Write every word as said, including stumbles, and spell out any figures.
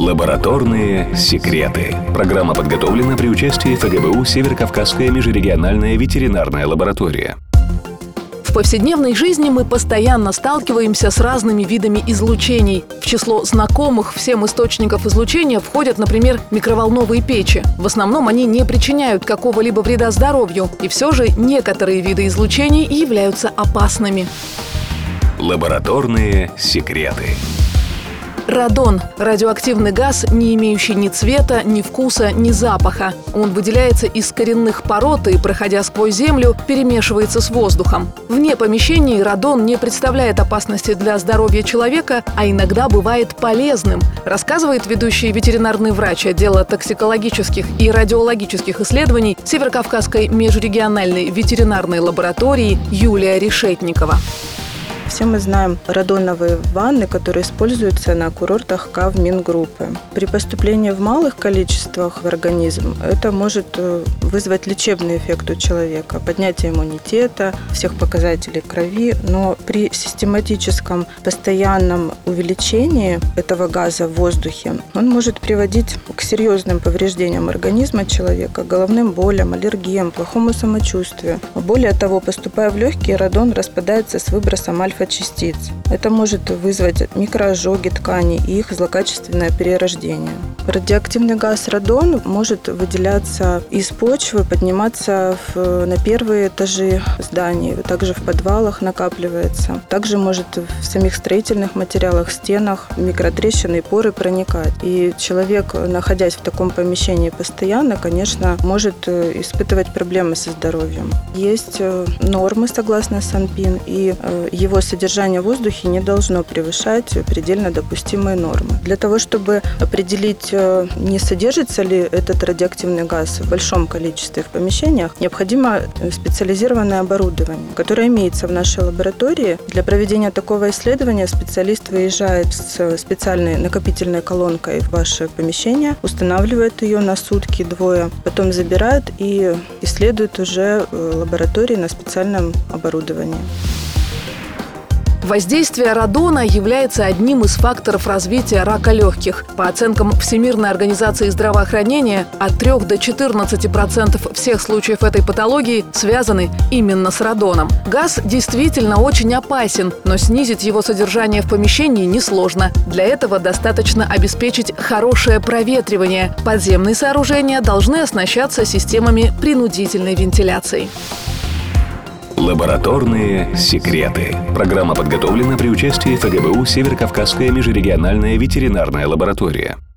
Лабораторные секреты. Программа подготовлена при участии эф гэ бэ у Северо-Кавказская межрегиональная ветеринарная лаборатория. В повседневной жизни мы постоянно сталкиваемся с разными видами излучений. В число знакомых всем источников излучения входят, например, микроволновые печи. В основном они не причиняют какого-либо вреда здоровью, и все же некоторые виды излучений являются опасными. Лабораторные секреты. Радон – радиоактивный газ, не имеющий ни цвета, ни вкуса, ни запаха. Он выделяется из коренных пород и, проходя сквозь землю, перемешивается с воздухом. Вне помещений радон не представляет опасности для здоровья человека, а иногда бывает полезным, рассказывает ведущий ветеринарный врач отдела токсикологических и радиологических исследований Северо-Кавказской межрегиональной ветеринарной лаборатории Юлия Решетникова. Все мы знаем радоновые ванны, которые используются на курортах КАВ-Мингруппы. При поступлении в малых количествах в организм это может вызвать лечебный эффект у человека, поднятие иммунитета, всех показателей крови, но при систематическом постоянном увеличении этого газа в воздухе он может приводить к серьезным повреждениям организма человека, головным болям, аллергиям, плохому самочувствию. Более того, поступая в легкие, радон распадается с выбросом альфа частиц. Это может вызвать микроожоги тканей и их злокачественное перерождение. Радиоактивный газ радон может выделяться из почвы, подниматься в, на первые этажи зданий, также в подвалах накапливается. Также может в самих строительных материалах, стенах, микротрещины и поры проникать. И человек, находясь в таком помещении постоянно, конечно, может испытывать проблемы со здоровьем. Есть нормы, согласно Санпин, и его содержание в воздухе не должно превышать предельно допустимые нормы. Для того, чтобы определить, не содержится ли этот радиоактивный газ в большом количестве в помещениях, необходимо специализированное оборудование, которое имеется в нашей лаборатории. Для проведения такого исследования специалист выезжает с специальной накопительной колонкой в ваше помещение, устанавливает ее на сутки-двое, потом забирает и исследует уже в лаборатории на специальном оборудовании. Воздействие радона является одним из факторов развития рака легких. По оценкам Всемирной организации здравоохранения, от трёх до четырнадцати процентов всех случаев этой патологии связаны именно с радоном. Газ действительно очень опасен, но снизить его содержание в помещении несложно. Для этого достаточно обеспечить хорошее проветривание. Подземные сооружения должны оснащаться системами принудительной вентиляции. Лабораторные секреты. Программа подготовлена при участии эф гэ бэ у Северо-Кавказская межрегиональная ветеринарная лаборатория.